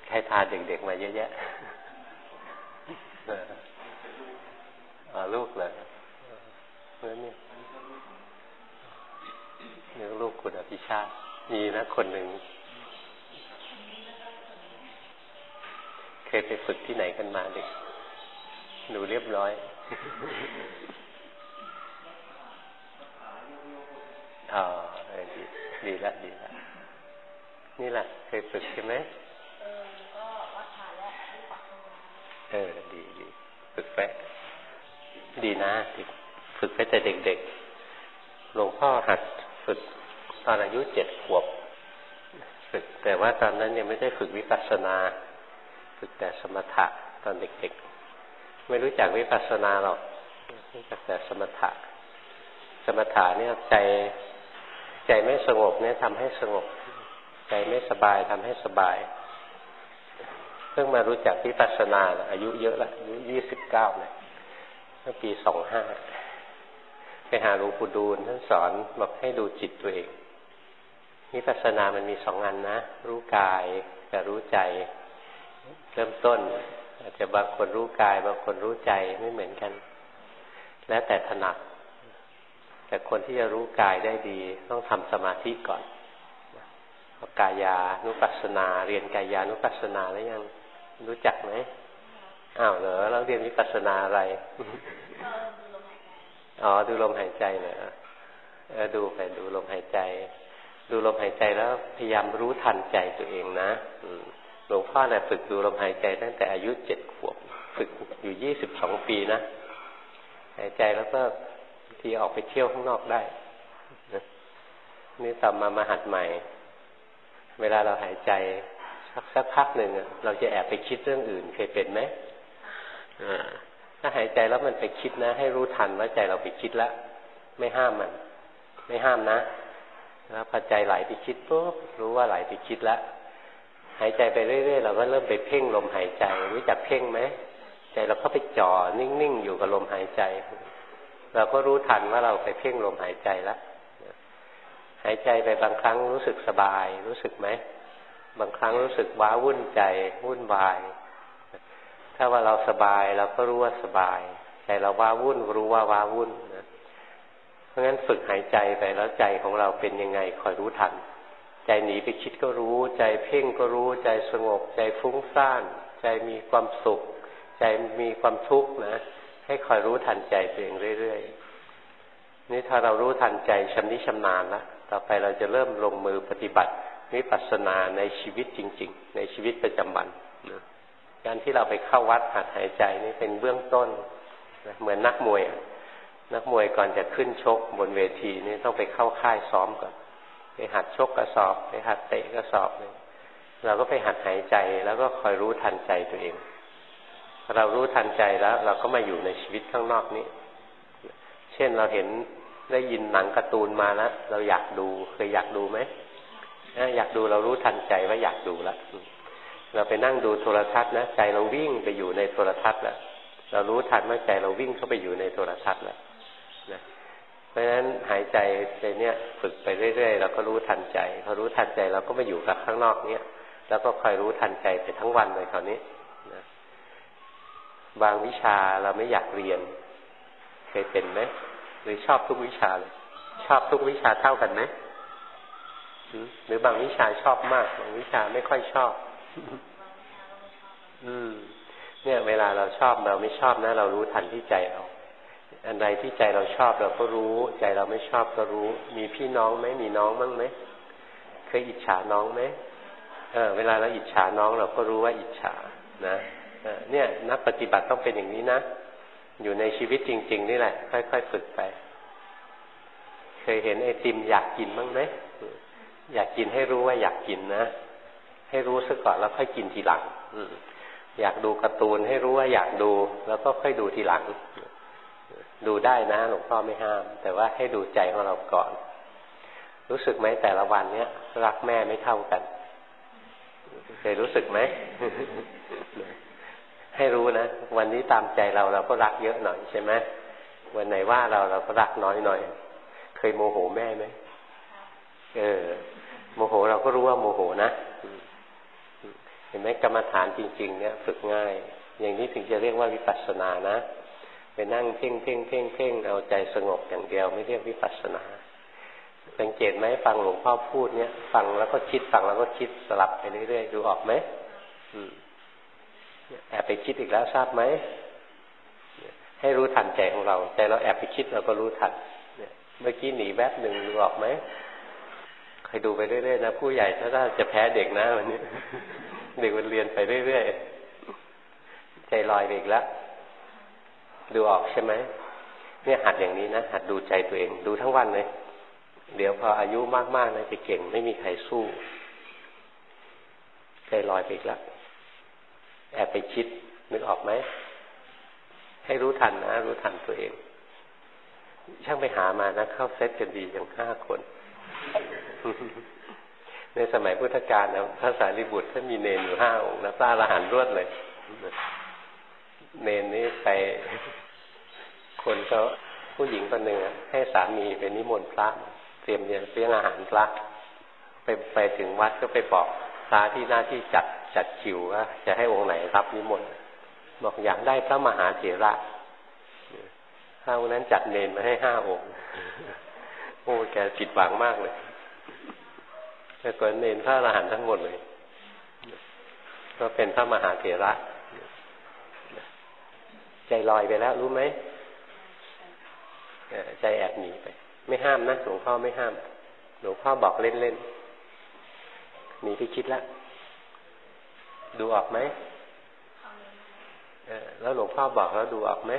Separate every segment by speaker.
Speaker 1: ใครพาเด็กๆมาเยอะแยะลูกเลยเมื่อนี่ลูกคุณอภิชาติมีนะคนหนึ่งเคยไปฝึกที่ไหนกันมาเด็กดูเรียบร้อยดีละดีละนี่แหละเคยฝึกใช่ไหม
Speaker 2: ก็วัดฐานและ
Speaker 1: ดีฝึกไปดีนะฝึกไปแต่เด็กๆหลวงพ่อหัดฝึกตอนอายุ7 ขวบฝึกแต่ว่าตอนนั้นยังไม่ได้ฝึกวิปัสสนาฝึกแต่สมถะตอนเด็กๆไม่รู้จักวิปัสสนาหรอกรู้จักแต่สมถะเนี่ยใจไม่สงบเนี่ยทำให้สงบใจไม่สบายทำให้สบายเพิ่งมารู้จักวิปัสสนาอายุเยอะละอายุ29เนี่ยเมื่อปี25ไปหาหลวงปู่ดูลท่านสอนบอกให้ดูจิตตัวเองวิปัสสนามันมี2 อันนะรู้กายกับรู้ใจเริ่มต้นอาจจะบางคนรู้กายบางคนรู้ใจไม่เหมือนกันแล้วแต่ถนัดแต่คนที่จะรู้กายได้ดีต้องทำสมาธิก่อนกายานุปัสสนาเรียนกายานุปัสสนาแล้วยังรู้จักไหมอ้าวเหรอเราเรียนวิปัสสนาอะไรดูลมหายใจเหรอดูไปดูลมหายใจดูลมหายใจแล้วพยายามรู้ทันใจตัวเองนะหลวงพ่อเนี่ยฝึกดูลมหายใจตั้งแต่อายุ7 ขวบฝึกอยู่22 ปีนะหายใจแล้วก็ทีออกไปเที่ยวข้างนอกได้นี่ต่อมาหัดใหม่เวลาเราหายใจสักพักหนึ่งเราจะแอบไปคิดเรื่องอื่นเคยเป็นไหมถ้าหายใจแล้วมันไปคิดนะให้รู้ทันว่าใจเราไปคิดแล้วไม่ห้ามมันไม่ห้ามนะแล้วพอใจไหลไปคิดปุ๊บรู้ว่าไหลไปคิดแล้วหายใจไปเรื่อยๆเราก็เริ่มไปเพ่งลมหายใจรู้จักเพ่งไหมใจเราก็ไปจ่อนิ่งๆอยู่กับลมหายใจเราก็รู้ทันว่าเราไปเพ่งลมหายใจแล้วหายใจไปบางครั้งรู้สึกสบายรู้สึกไหมบางครั้งรู้สึกว้าวุ่นใจวุ่นวายถ้าว่าเราสบายเราก็รู้ว่าสบายใจเราว้าวุ่นรู้ว่าว้าวุ่นนะเพราะงั้นฝึกหายใจไปแล้วใจของเราเป็นยังไงคอยรู้ทันใจหนีไปคิดก็รู้ใจเพ่งก็รู้ใจสงบใจฟุ้งซ่านใจมีความสุขใจมีความทุกข์นะให้คอยรู้ทันใจตัวเองเรื่อยๆนี่ถ้าเรารู้ทันใจชำนิชำนาญแล้วต่อไปเราจะเริ่มลงมือปฏิบัติวิปัสสนาในชีวิตจริงๆในชีวิตประจำวันนะการที่เราไปเข้าวัดหัดหายใจนี่เป็นเบื้องต้นนะเหมือนนักมวยก่อนจะขึ้นชกบนเวทีนี่ต้องไปเข้าค่ายซ้อมก่อนไปหัดชกกระสอบไปหัดเตะกระสอบเลยเราก็ไปหัดหายใจแล้วก็คอยรู้ทันใจตัวเองเรารู้ทันใจแล้วเราก็มาอยู่ในชีวิตข้างนอกนี้เช่นเราเห็นได้ยินหนังการ์ตูนมาแล้วเราอยากดูเคยอยากดูไหมอยากดูเรารู้ทันใจว่าอยากดูแล้วเราไปนั่งดูโทรทัศน์นะใจเราวิ่งไปอยู่ในโทรทัศน์แล้วเรารู้ทันว่าใจเราวิ่งเข้าไปอยู่ในโทรทัศน์แล้วนะเพราะฉะนั้นหายใจในเนี้ยฝึกไปเรื่อยๆเราก็รู้ทันใจพอรู้ทันใจเราก็มาอยู่กับข้างนอกเนี้ยแล้วก็คอยรู้ทันใจไปทั้งวันเลยคราวนี้นะบางวิชาเราไม่อยากเรียนเคยเป็นไหมหรือชอบทุกวิชาเลยชอบทุกวิชาเท่ากันไหมหรือบางวิชาชอบมากบางวิชาไม่ค่อยชอบเนี่ยเวลาเราชอบเราไม่ชอบนะเรารู้ทันที่ใจเราอันใดที่ใจเราชอบเราก็รู้ใจเราไม่ชอบก็รู้มีพี่น้องไหมมีน้องบ้างไหมเคยอิจฉาน้องไหมเวลาเราอิจฉาน้องเราก็รู้ว่าอิจฉานะเนี่ยนักปฏิบัติต้องเป็นอย่างนี้นะอยู่ในชีวิตจริงๆนี่แหละค่อยๆฝึกไปเคยเห็นไอติมอยากกินบ้างไหมอยากกินให้รู้ว่าอยากกินนะให้รู้ซะก่อนแล้วค่อยกินทีหลังอยากดูการ์ตูนให้รู้ว่าอยากดูแล้วก็ค่อยดูทีหลังดูได้นะหลวงพ่อไม่ห้ามแต่ว่าให้ดูใจของเราก่อนรู้สึกไหมแต่ละวันเนี้ยรักแม่ไม่เท่ากันเคยรู้สึกไหม ให้รู้นะวันนี้ตามใจเราก็รักเยอะหน่อยใช่ไหมวันไหนว่าเราก็รักน้อยหน่อยเคยโมโหแม่ไหมโมโหเราก็รู้ว่าโมโหนะเห็นไหมกรรมฐานจริงๆเนี่ยฝึกง่ายอย่างนี้ถึงจะเรียกว่าวิปัสสนานะไปนั่งเพ่งเพ่งเพ่งเพ่งเอาใจสงบอย่างเดียวไม่เรียกวิปัสสนาสังเกตไหมฟังหลวงพ่อพูดเนี่ยฟังแล้วก็คิดฟังแล้วก็คิดสลับไปเรื่อยๆดูออกไหมแอบไปคิดอีกแล้วทราบไหมให้รู้ทันใจของเราใจเราแอบไปคิดเราก็รู้ทันเมื่อกี้หนีแวบหนึ่งดูออกไหมใครดูไปเรื่อยๆนะผู้ใหญ่ถ้าจะแพ้เด็กนะวันนี้ เด็กมันเรียนไปเรื่อยๆใจลอยไปอีกแล้วดูออกใช่ไหมเนี่ยหัดอย่างนี้นะหัดดูใจตัวเองดูทั้งวันเลยเดี๋ยวพออายุมากๆนะจะเก่งไม่มีใครสู้ใจลอยไปอีกแล้วแอบไปคิดนึกออกไหมให้รู้ทันนะรู้ทันตัวเองช่างไปหามานะเข้าเซตกันดีอย่าง5 คน ในสมัยพุทธกาลนะพระสารีบุตรท่านมีเนรอยู่5 องค์นะพระอรหันต์รวดเลยเนรนี่ไปคนเขาผู้หญิงคนหนึ่งให้สามีไปนิมนต์พระเตรียมเลี้ยงอาหารพระไปถึงวัดก็ไปบอกพระที่หน้าที่จัดคิวว่าจะให้องค์ไหนรับนิมนต์บอกอยากได้พระมหาเถระพระองค์นั้นจัดเนรมาให้5 องค์โอ้แกผิดหวังมากเลยแต่ก่อนเนรพระอรหันต์ทั้งหมดเลยก็เป็นพระมหาเถระใจลอยไปแล้วรู้ไหมใจแอบหนีไปไม่ห้ามนะหลวงพ่อไม่ห้ามหลวงพ่อบอกเล่นๆหนีไปคิดแล้วดูออกไหมแล้วหลวงพ่อบอกแล้วดูออกไหม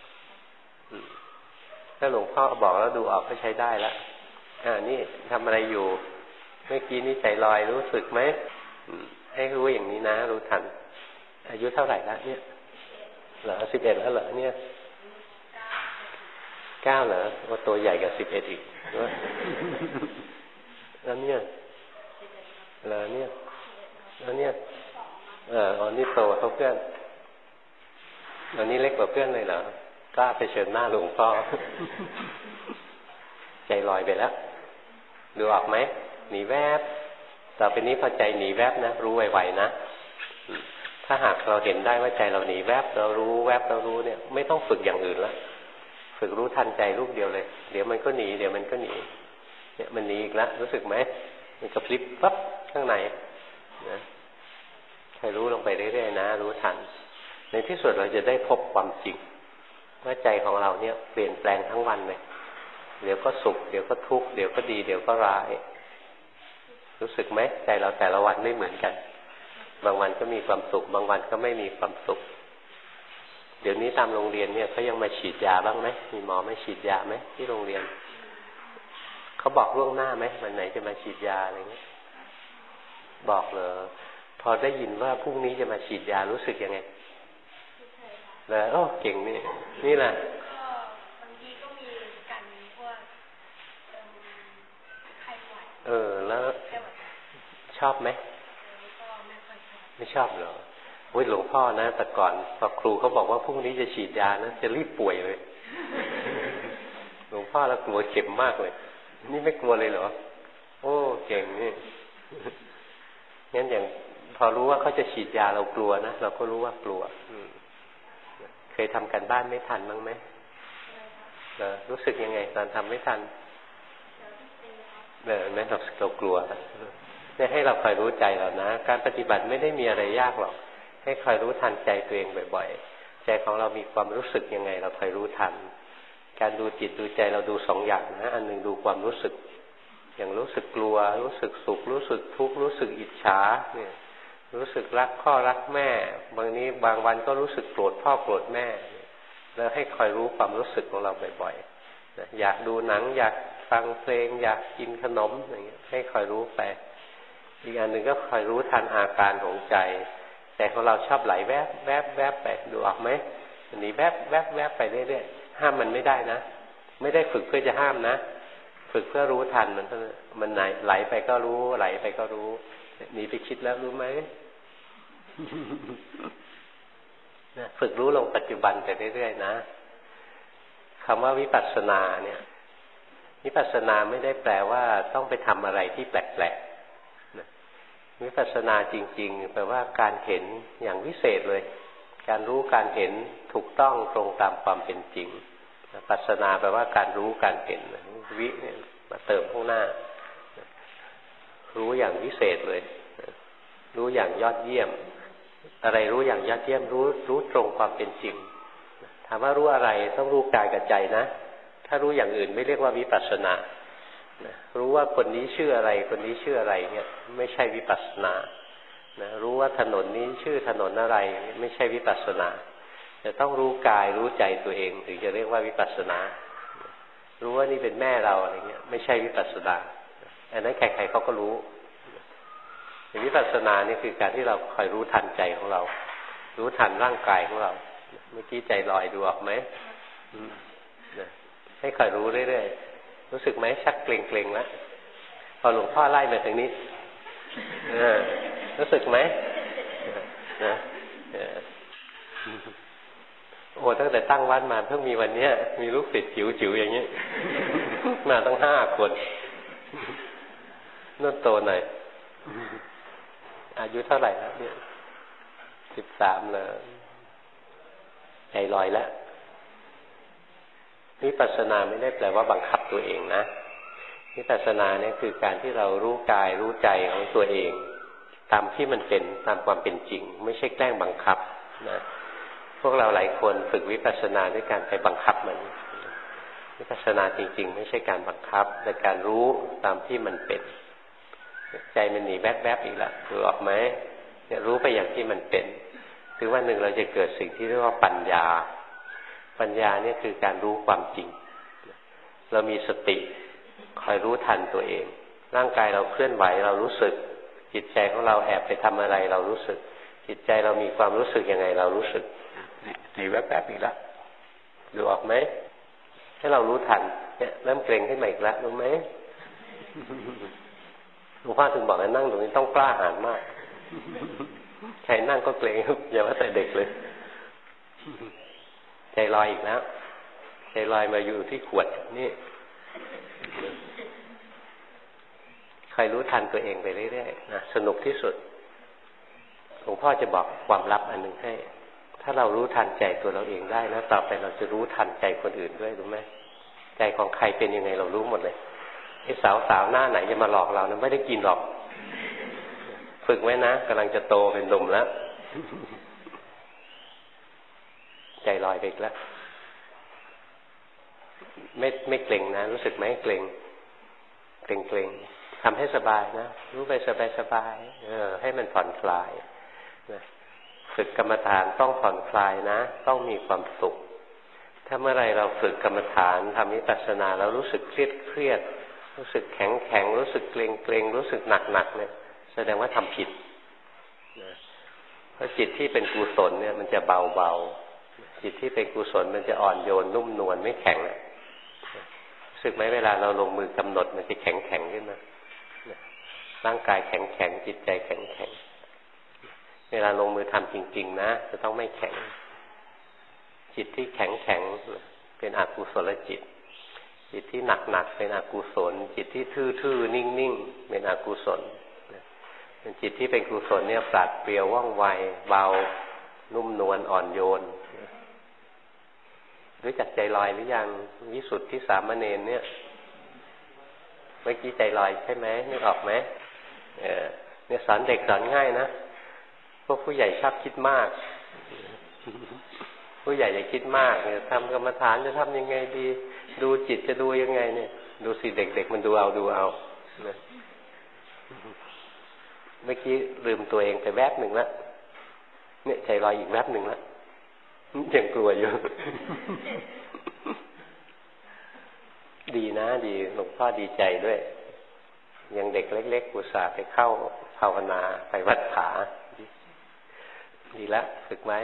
Speaker 1: ถ้าหลวงพ่อบอกแล้วดูออกก็ใช้ได้แล้วนี่ทำอะไรอยู่เมื่อกี้นี่ใจลอยรู้สึกไหมให้รู้อย่างนี้นะรู้ทันอายุเท่าไหร่แล้วเนี่ยเหรอ11แล้วเหรอเนี่ย9เหรอว่าตัวใหญ่กว่า11อีกแล้วเนี่ยเหรอเนี่ยแล้วเนี่ยอ๋อนี่โตเท่าเพื่อนอันนี้เล็กกว่าเพื่อนเลยเหรอกล้าไปเชิญหน้าหลวงพ่อ ใจลอยไปแล้วดูออกไหมหนีแวบต่อไปนี้พอใจหนีแวบนะรู้ไวๆนะถ้าหากเราเห็นได้ว่าใจเราหนีแวบเรารู้แวบเรารู้เนี่ยไม่ต้องฝึกอย่างอื่นแล้วฝึกรู้ทันใจลูกเดียวเลยเดี๋ยวมันก็หนีเดี๋ยวมันก็หนีเนี่ยมันหนีอีกแล้วรู้สึกไหมมันกระพริบปั๊บข้างในนะให้รู้ลงไปเรื่อยๆนะรู้ทันในที่สุดเราจะได้พบความจริงว่าใจของเราเนี่ยเปลี่ยนแปลงทั้งวันเลยเดี๋ยวก็สุขเดี๋ยวก็ทุกข์เดี๋ยวก็ดีเดี๋ยวก็ร้ายรู้สึกไหมใจเราแต่ละวันไม่เหมือนกันบางวันก็มีความสุขบางวันก็ไม่มีความสุขเดี๋ยวนี้ตามโรงเรียนเนี่ยเขายังมาฉีดยาบ้างไหมมีหมอมาฉีดยาไหมที่โรงเรียนเขาบอกล่วงหน้าไหมวันไหนจะมาฉีดยาอะไรเงี้ยบอกเหรอพอได้ยินว่าพรุ่งนี้จะมาฉีดยารู้สึกยังไงแล้วโอ้เก่งนี่แหละ
Speaker 2: บางทีก็มีกันพวกไข้หวัด
Speaker 1: แล้วชอบไหมไม่ชอบเหรอโอ้ยหลวงพ่อนะแต่ก่อนพอครูเขาบอกว่าพรุ่งนี้จะฉีดยานะจะรีบป่วยเลยหลวงพ่อแล้วกลัวเข็มมากเลยนี่ไม่กลัวเลยเหรอโอ้เก่งนี่งั้นอย่างพอรู้ว่าเขาจะฉีดยาเรากลัวนะเราก็รู้ว่ากลัวเคยทำกันบ้านไม่ทันบ้างไหมรู้สึกยังไงตอนทำไม่ทันแม้เรากลัวเนี่ยให้เราคอยรู้ใจเรานะการปฏิบัติไม่ได้มีอะไรยากหรอกให้คอยรู้ทันใจตัวเองบ่อยๆใจของเรามีความรู้สึกยังไงเราคอยรู้ทันการดูจิตดูใจเราดู2 อย่างนะอันหนึ่งดูความรู้สึกอย่างรู้สึกกลัวรู้สึกสุขรู้สึกทุกข์รู้สึกอิจฉาเนี่ยรู้สึกรักพ่อรักแม่บางวันก็รู้สึกโกรธพ่อโกรธแม่แล้วให้คอยรู้ความรู้สึกของเราบ่อยๆอยากดูหนังอยากฟังเพลงอยากกินขนมอย่างเงี้ยให้คอยรู้ไปอีกอันหนึ่งก็คอยรู้ทันอาการของใจแต่ของเราชอบไหลแวบแวบแวบไปดูออกไหมอันนี้แวบแวบแวบไปเรื่อยๆห้ามมันไม่ได้นะไม่ได้ฝึกเพื่อจะห้ามนะฝึกเพื่อรู้ทันมันไหลไปก็รู้ไหลไปก็รู้หนีไปคิดแล้วรู้ไหม ฝึกรู้ลงปัจจุบันไปเรื่อยๆนะคำว่าวิปัสสนาเนี่ยวิปัสสนาไม่ได้แปลว่าต้องไปทำอะไรที่แปลกๆวิปัสสนาจริงๆแปลว่าการเห็นอย่างวิเศษเลยการรู้การเห็นถูกต้องตรงตามความเป็นจริงปัสสนาแปลว่าการรู้การเห็นวิเนี่ยมาเติมข้างหน้ารู้อย่างวิเศษเลยรู้อย่างยอดเยี่ยมอะไรรู้อย่างยอดเยี่ยมรู้ตรงความเป็นจริงถามว่ารู้อะไรต้องรู้กายกับใจนะถ้ารู้อย่างอื่นไม่เรียกว่าวิปัสสนารู้ว่าคนนี้ชื่ออะไรคนนี้ชื่ออะไรเนี่ยไม่ใช่วิปัสสนารู้ว่าถนนนี้ชื่อถนนอะไรไม่ใช่วิปัสสนาจะต้องรู้กายรู้ใจตัวเองถึงจะเรียกว่าวิปัสสนารู้ว่านี่เป็นแม่เราอะไรเงี้ยไม่ใช่วิปัสสนาอันนั้นใครๆเขาก็รู้วิปัสสนานี่คือการที่เราคอยรู้ทันใจของเรารู้ทันร่างกายของเราเมื่อกี้ใจลอยดูออกไหมให้คอยรู้เรื่อยๆรู้สึกไหมชักเกร็งๆแล้วพอหลวงพ่อไล่มาถึงนี้รู้สึกไหมนะโอ้ตั้งแต่ตั้งวัดมาเพิ่งมีวันนี้มีลูกศิษย์จิ๋วๆอย่างนี้มาตั้ง5 คนนุ่นโตหน่อยอายุเท่าไหร่แล้วเนี่ย13เลยใจลอยแล้ววิปัสสนาไม่ได้แปลว่าบังคับตัวเองนะวิปัสสนาเนี่ยคือการที่เรารู้กายรู้ใจของตัวเองตามที่มันเป็นตามความเป็นจริงไม่ใช่แกล้งบังคับนะพวกเราหลายคนฝึกวิปัสสนาด้วยการไปบังคับมันวิปัสสนาจริงๆไม่ใช่การบังคับแต่การรู้ตามที่มันเป็นใจมันหนีแวบๆอีกแล้วรู้ออกไหมเนี่ยรู้ไปอย่างที่มันเป็นคือว่าหนึ่งเราจะเกิดสิ่งที่เรียกว่าปัญญาปัญญาเนี่ยคือการรู้ความจริงเรามีสติคอยรู้ทันตัวเองร่างกายเราเคลื่อนไหวเรารู้สึกจิตใจของเราแอบไปทำอะไรเรารู้สึกจิตใจเรามีความรู้สึกยังไงเรารู้สึกหนีแวบๆอีกแล้วดูออกไหมให้เรารู้ทันเนี่ยเริ่มเกร็งขึ้นมาอีกแล้วรู้ไหมหลวงพ่อถึงบอกให้นั่งตรงนี้ต้องกล้าหาญมากใครนั่งก็เกรงอย่าว่าแต่เด็กเลยใจลอยอีกแล้วใจลอยมาอยู่ที่ขวดนี่ใครรู้ทันตัวเองไปเรื่อยๆนะสนุกที่สุดหลวงพ่อจะบอกความลับอันหนึ่งให้ถ้าเรารู้ทันใจตัวเราเองได้นะต่อไปเราจะรู้ทันใจคนอื่นด้วยรู้ไหมใจของใครเป็นยังไงเรารู้หมดเลยไอ้สาวหน้าไหนจะมาหลอกเรานะไม่ได้กินหรอกฝึกไว้นะกำลังจะโตเป็นหนุ่มแล้วใจลอยไปอีกแล้วไม่เกร็งนะรู้สึกไหมเกร็งทำให้สบายนะรู้ไปสบายให้มันผ่อนคลายนะฝึกกรรมฐานต้องผ่อนคลายนะต้องมีความสุขถ้าเมื่อไรเราฝึกกรรมฐานทำวิปัสสนาแล้วรู้สึกเครียดรู้สึกแข็งรู้สึกเกร็งรู้สึกหนักเนี่ยแสดงว่าทำผิดนะเพราะจิตที่เป็นกุศลเนี่ยมันจะเบาจิตที่เป็นกุศลมันจะอ่อนโยนนุ่มนวลไม่แข็งรู้สึกไหมเวลาเราลงมือกำหนดมันจะแข็งขึ้นมาร่างกายแข็งจิตใจแข็งเวลาลงมือทำจริงๆนะจะต้องไม่แข็งจิตที่แข็งเป็นอกุศลจิตที่หนักเป็นอกุศลจิตที่ทื่อๆนิ่งๆเป็นอกุศลเป็นจิตที่เป็นกุศลเนี่ยปราดเปรียวว่องไวเบานุ่มนวลอ่อนโยนรู้จักใจลอยหรือยังวิสุทธิสามเณรเนี่ยเมื่อกี้ใจลอยใช่ไหมนึกออกไหมเนี่ยสอนเด็กสอนง่ายนะพวกผู้ใหญ่ชอบคิดมากผู้ใหญ่อย่าคิดมากเนี่ยทำกรรมฐานจะทำยังไงดีดูจิตจะดูยังไงเนี่ยดูสิเด็กๆมันดูเอานะเมื่อกี้ลืมตัวเองไปแวบหนึ่งแล้วเนี่ยใจลอยอีกแวบหนึ่งแล้วยังกลัวอยู่ ดีนะดีหลวงพ่อดีใจด้วยยังเด็กเล็กๆอุตส่าห์ไปเข้าภาวนาไปวัดผาดีแล้วฝึกไว้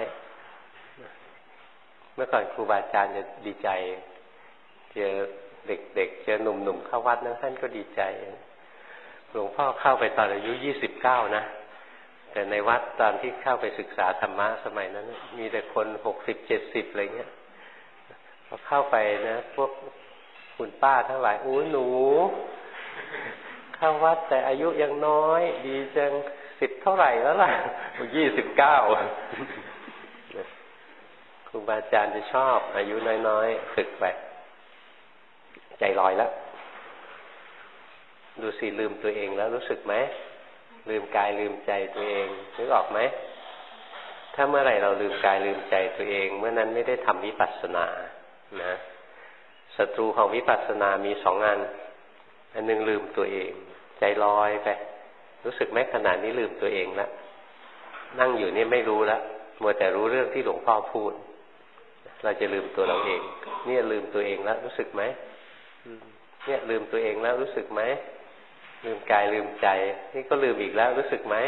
Speaker 1: เมื่อก่อนครูบาอาจารย์จะดีใจเจอเด็กๆเจอหนุ่มๆเข้าวัดนั้นท่านก็ดีใจหลวงพ่อเข้าไปตอนอายุ29นะแต่ในวัดตอนที่เข้าไปศึกษาธรรมะสมัยนั้นมีแต่คน60-70อะไรเงี้ยพอเข้าไปนะพวกคุณป้าทั้งหลายหนูเข้าวัดแต่อายุยังน้อยดีจัง 10 เท่าไหร่แล้วล่ะ29ครูบาอาจารย์จะชอบอายุน้อยๆฝึกไปใจลอยแล้วดูสิลืมตัวเองแล้วรู้สึกไหมลืมกายลืมใจตัวเองนึกออกไหมถ้าเมื่อไหร่เราลืมกายลืมใจตัวเองเมื่อนั้นไม่ได้ทำวิปัสสนานะศัตรูของวิปัสสนามี2 อันหนึ่งลืมตัวเองใจลอยไปรู้สึกไหมขณะนี้ลืมตัวเองแล้วนั่งอยู่นี่ไม่รู้แล้วมัวแต่รู้เรื่องที่หลวงพ่อพูดเราจะลืมตัวเราเองเนี่ยลืมตัวเองแล้วรู้สึกไหมเนี่ยลืมตัวเองแล้วรู้สึกไหมลืมกายลืมใจนี่ก็ลืมอีกแล้วรู้สึกไหม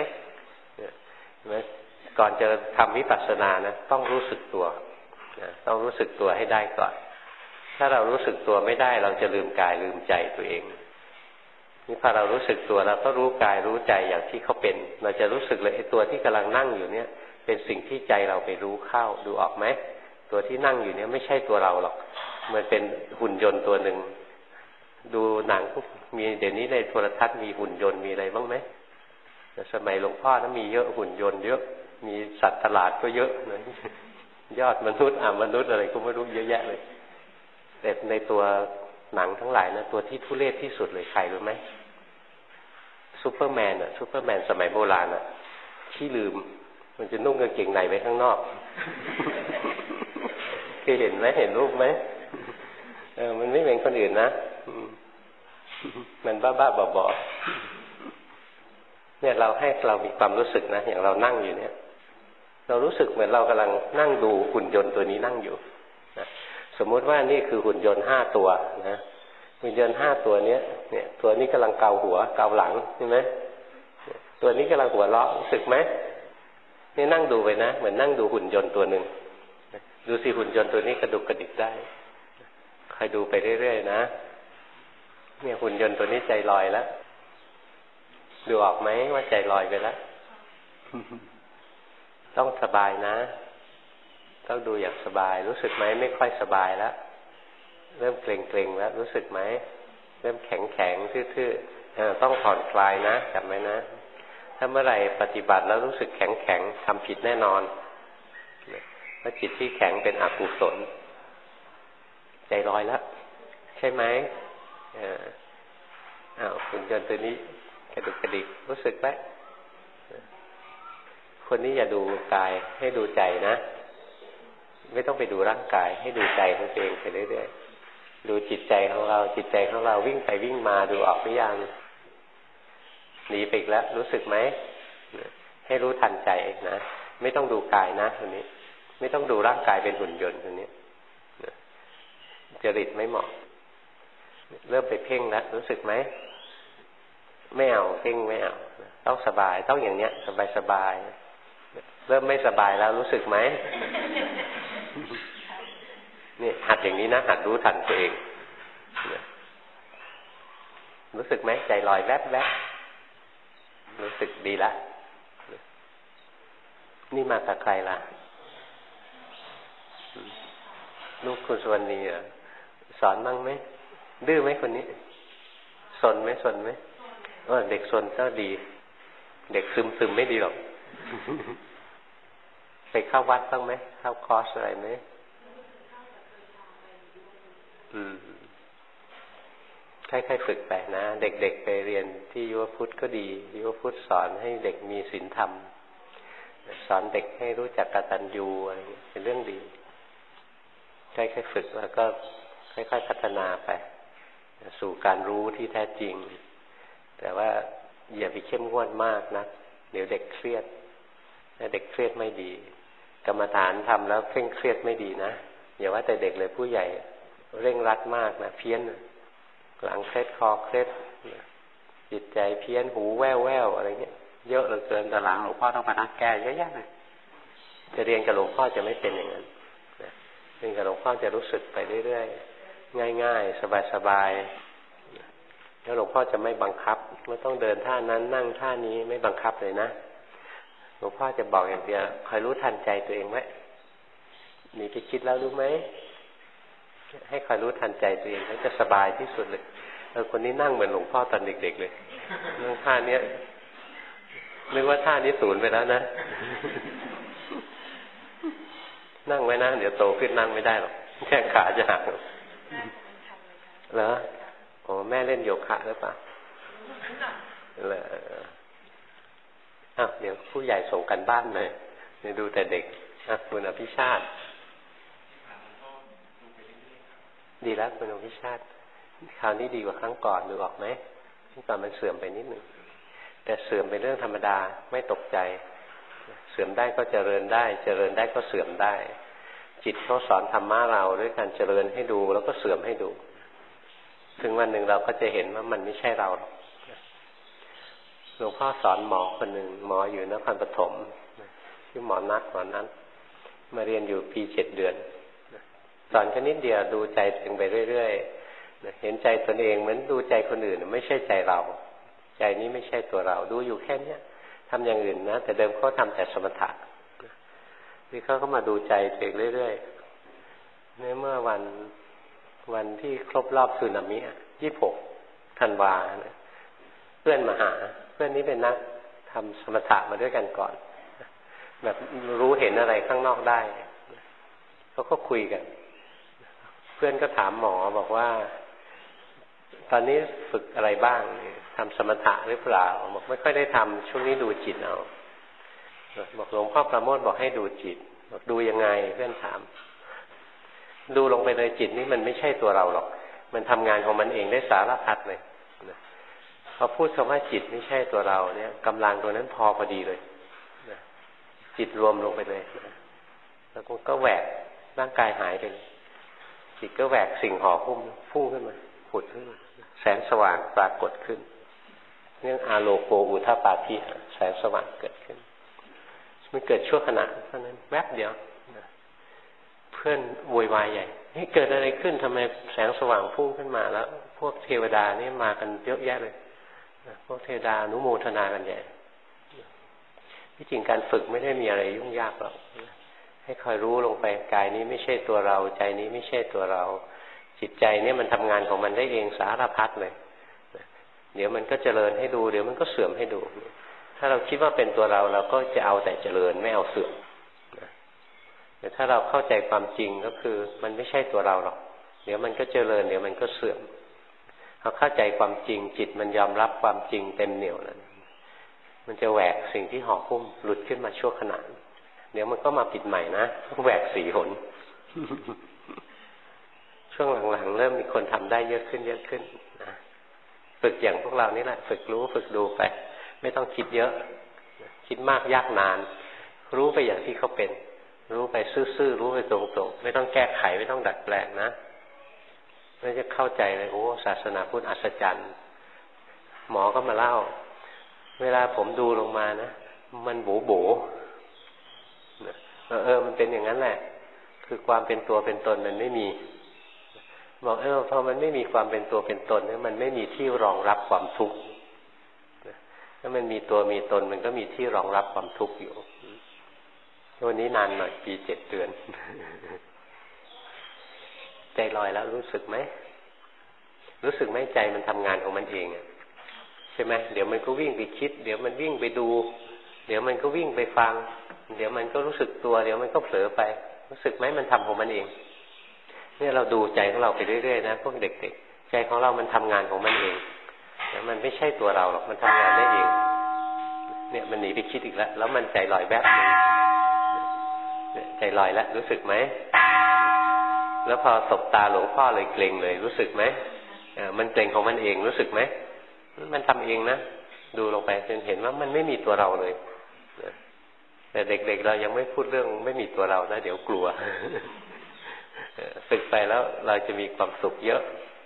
Speaker 1: ก่อนจะทำวิปัสสนานะต้องรู้สึกตัวต้องรู้สึกตัวให้ได้ก่อนถ้าเรารู้สึกตัวไม่ได้เราจะลืมกายลืมใจตัวเองนี่พอเรารู้สึกตัวเราก็รู้กายรู้ใจอย่างที่เขาเป็นเราจะรู้สึกเลยไอ้ตัวที่กำลังนั่งอยู่เนี่ยเป็นสิ่งที่ใจเราไปรู้เข้าดูออกไหมตัวที่นั่งอยู่เนี่ยไม่ใช่ตัวเราหรอกมันเป็นหุ่นยนต์ตัวหนึ่งดูหนังมีเดี๋ยวนี้ในโทรทัศน์มีหุ่นยนต์มีอะไรบ้างไหมสมัยหลวงพ่อนั้นมีเยอะหุ่นยนต์เยอะมีสัตว์ประหลาดก็เยอะนะยอดมนุษย์มนุษย์อะไรก็ไม่รู้เยอะแยะเลยแต่ในตัวหนังทั้งหลายนะตัวที่ทุเรศที่สุดเลยใครรู้ไหมซูเปอร์แมนซูเปอร์แมนสมัยโบราณขี้ลืมมันจะนุ่งกางเกงในไว้ข้างนอกเคยเห็นไหมเห็นรูปไหมมันไม่เหมือนคนอื่นนะมันบ้าๆบอๆเนี่ยเราให้เรามีความรู้สึกนะอย่างเรานั่งอยู่เนี่ยเรารู้สึกเหมือนเรากำลังนั่งดูหุ่นยนต์ตัวนี้นั่งอยู่นะสมมุติว่านี่คือหุ่นยนต์5 ตัวนะหุ่นยนต์5 ตัวเนี้ยเนี่ยตัวนี้กำลังเกาหัวเกาหลังใช่ไหมตัวนี้กำลังหัวเราะรู้สึกไหมนี่นั่งดูไปนะเหมือนนั่งดูหุ่นยนต์ตัวหนึ่งดูสิหุ่นยนต์ตัวนี้กระดุกกระดิกได้คอยดูไปเรื่อยๆนะเนี่ยหุ่นยนต์ตัวนี้ใจลอยแล้วดูออกไหมว่าใจลอยไปแล้วต้องสบายนะต้องดูอย่างสบายรู้สึกไหมไม่ค่อยสบายแล้วเริ่มเกร็งๆแล้วรู้สึกไหมเริ่มแข็งๆทื่อๆต้องผ่อนคลายนะจำไว้นะถ้าเมื่อไหร่ปฏิบัติแล้วรู้สึกแข็งๆทำผิดแน่นอนเพราะจิตที่แข็งเป็นอกุศลใจลอยแล้วใช่ไหมหุ่นยนต์ตัวนี้กระดุกกระดิกรู้สึกไหมคนนี้อย่าดูกายให้ดูใจนะไม่ต้องไปดูร่างกายให้ดูใจของตัวเองไปเรื่อยๆดูจิตใจของเราจิตใจของเราวิ่งไปวิ่งมาดูออกหรือยังหนีไปอีกแล้วรู้สึกไหมให้รู้ทันใจนะไม่ต้องดูกายนะคนนี้ไม่ต้องดูร่างกายเป็นหุ่นยนต์คนนี้จริตไม่เหมาะเริ่มไปเพ่งแล้วรู้สึกไหมไม่เอาเพ่งไม่เอาต้องสบายต้องอย่างเนี้ยสบายเริ่มไม่สบายแล้วรู้สึกไหมนี่หัดอย่างนี้นะหัดรู้ทันตัวเองรู้สึกไหมใจลอยแวบรู้สึกดีละนี่มากับใครล่ะลูกคุณสวรรณีสอนบ้างไหมดื้อไหมคนนี้สนไหมเด็กสนก็ดีเด็กซึมไม่ดีหรอกไปเข้าวัดบ้างไหมเข้าคอร์สอะไรไหมค่อยๆฝึกไปนะเด็กๆไปเรียนที่ยุวพุทธก็ดียุวพุทธสอนให้เด็กมีศีลธรรมสอนเด็กให้รู้จักกตัญญูอะไรเป็นเรื่องดีค่อยๆฝึกแล้วก็ค่อยๆพัฒนาไปสู่การรู้ที่แท้จริงแต่ว่าอย่าไปเข้มงวดมากนะเดี๋ยวเด็กเครียดถ้าเด็กเครียดไม่ดีกรรมฐานทำแล้วเคร่งเครียดไม่ดีนะอย่าว่าแต่เด็กเลยผู้ใหญ่เร่งรัดมากนะเพี้ยนหลังเคล็ดคอเคล็ดจิตใจเพี้ยนหูแว่วอะไรเงี้ยเยอะเหลือเกินแต่หลังหลวงพ่อต้องมานั่งแก้เยอะแยะเลยจะเรียนกับหลวงพ่อจะไม่เป็นอย่างนั้นเรียนกับหลวงพ่อจะรู้สึกไปเรื่อยๆง่ายๆสบายๆแล้วหลวงพ่อจะไม่บังคับไม่ต้องเดินท่านั้นนั่งท่านี้ไม่บังคับเลยนะหลวงพ่อจะบอกอย่างเดียวคอยรู้ทันใจตัวเองไว้หนีไปคิดแล้วรู้ไหมให้คอยรู้ทันใจตัวเองแล้วจะสบายที่สุดเลยคนนี้นั่งเหมือนหลวงพ่อตอนเด็กๆเลยนั่งท่าเนี้ยนึกว่าท่านี้ศูนย์ไปแล้วนะ นั่งไว้นะเดี๋ยวโตขึ้นนั่งไม่ได้หรอกแค่ขาจะหักเหรอโอ้แม่เล่นโยคะหรือเปล่าเหรอเดี๋ยวผู้ใหญ่ส่งกันบ้านเลยเดี๋ยวดูแต่เด็กคุณอภิชาติดีแล้วคุณอภิชาติคราวนี้ดีกว่าครั้งก่อนดูออกไหมครั้งก่อนมันเสื่อมไปนิดนึงแต่เสื่อมเป็นเรื่องธรรมดาไม่ตกใจเสื่อมได้ก็เจริญได้เจริญได้ก็เสื่อมได้จิตเขาสอนธรรมะเราด้วยการเจริญให้ดูแล้วก็เสื่อมให้ดูถึงวันหนึ่งเราก็จะเห็นว่ามันไม่ใช่เราหลวงพ่อสอนหมอคนหนึ่งหมออยู่นครปฐมชื่อหมอนัทมาเรียนอยู่ปี7 เดือนสอนแค่นิดเดียวดูใจถึงไปเรื่อยๆเห็นใจตนเองเหมือนดูใจคนอื่นไม่ใช่ใจเราใจนี้ไม่ใช่ตัวเราดูอยู่แค่เนี้ยทำอย่างอื่นนะแต่เดิมเขาทำแต่สมถะนี่เขาก็มาดูใจตัวเองเรื่อยๆในเมื่อวันที่ครบรอบสึนามิ26 ธันวาเพื่อนมาหาเพื่อนนี้เป็นนักทำสมถะมาด้วยกันก่อนแบบรู้เห็นอะไรข้างนอกได้เขาก็คุยกันเพื่อนก็ถามหมอบอกว่าตอนนี้ฝึกอะไรบ้างทำสมถะหรือเปล่าบอกไม่ค่อยได้ทำช่วงนี้ดูจิตเอาบอกหลวงพ่อประโมทบอกให้ดูจิตบอกดูยังไงเพื่อนถามดูลงไปเลยจิตนี้มันไม่ใช่ตัวเราหรอกมันทำงานของมันเองได้สารพัดเลยพอพูดคำว่าจิตไม่ใช่ตัวเราเนี่ยกำลังตัวนั้นพอดีเลยจิตรวมลงไปเลยแล้วก็แหวกร่างกายหายไปจิตก็แหวกสิ่งห่อหุ้มพุ่งขึ้นมาผุดขึ้นมาแสงสว่างปรากฏขึ้นเรื่องอาโลโกอุทปาทิแสงสว่างเกิดขึ้นมันเกิดชั่วขณะเท่านั้นแวบเดียวเพื่อนโวยวายใหญ่นี่เกิดอะไรขึ้นทำไมแสงสว่างพุ่งขึ้นมาแล้วพวกเทวดานี่มากันเยอะแยะเลยพวกเทวดาอนุโมทนากันใหญ่ที่จริงการฝึกไม่ได้มีอะไรยุ่งยากหรอกให้คอยรู้ลงไปกายนี้ไม่ใช่ตัวเราใจนี้ไม่ใช่ตัวเราจิตใจเนี่ยมันทำงานของมันได้เองสารพัดเลยเดี๋ยวมันก็เจริญให้ดูเดี๋ยวมันก็เสื่อมให้ดูถ้าเราคิดว่าเป็นตัวเราเราก็จะเอาแต่เจริญไม่เอาเสื่อมแต่ถ้าเราเข้าใจความจริงก็คือมันไม่ใช่ตัวเราหรอกเดี๋ยวมันก็เจริญเดี๋ยวมันก็เสื่อมเราเข้าใจความจริงจิตมันยอมรับความจริงเต็มเหนี่ยวแล้วมันจะแหวกสิ่งที่ห่อหุ้มหลุดขึ้นมาชั่วขณะเดี๋ยวมันก็มาปิดใหม่นะแหวก4 หน ช่วงหลังๆเริ่มมีคนทำได้เยอะขึ้นนะฝึกอย่างพวกเรานี่แหละฝึกรู้ฝึกดูไปไม่ต้องคิดเยอะคิดมากยากนานรู้ไปอย่างที่เขาเป็นรู้ไปซื่อๆรู้ไปตรงๆไม่ต้องแก้ไขไม่ต้องดัดแปลงนะไม่จะเข้าใจเลยโอ้ศาสนาพุทธอัศจรรย์หมอก็มาเล่าเวลาผมดูลงมานะมันโบมันเป็นอย่างนั้นแหละคือความเป็นตัวเป็นตนมันไม่มีบอกพอมันไม่มีความเป็นตัวเป็นตนเนี่ยมันไม่มีที่รองรับความทุกข์ถ้ามันมีตัวมีตนมันก็มีที่รองรับความทุกข์อยู่วันนี้นานหน่อยปี7 เดือนใจลอยแล้วรู้สึกไหมรู้สึกไหมใจมันทำงานของมันเองใช่ไหมเดี๋ยวมันก็วิ่งไปคิดเดี๋ยวมันวิ่งไปดูเดี๋ยวมันก็วิ่งไปฟังเดี๋ยวมันก็รู้สึกตัวเดี๋ยวมันก็เผลอไปรู้สึกไหมมันทำของมันเองเนี่ยเราดูใจของเราไปเรื่อยๆนะพวกเด็กๆใจของเรามันทำงานของมันเองแต่มันไม่ใช่ตัวเราหรอกมันทำงานได้เองเนี่ยมันหนีไปคิดอีกแล้วมันใจลอยแวบนึงใจลอยแล้วรู้สึกไหมแล้วพอสบตาหลวงพ่อเลยเกรงเลยรู้สึกไหมมันเกรงของมันเองรู้สึกไหมมันทำเองนะดูลงไปจนเห็นว่ามันไม่มีตัวเราเลยแต่เด็กๆเรายังไม่พูดเรื่องไม่มีตัวเรานะเดี๋ยวกลัวฝึกไปแล้วเราจะมีความสุขเยอะ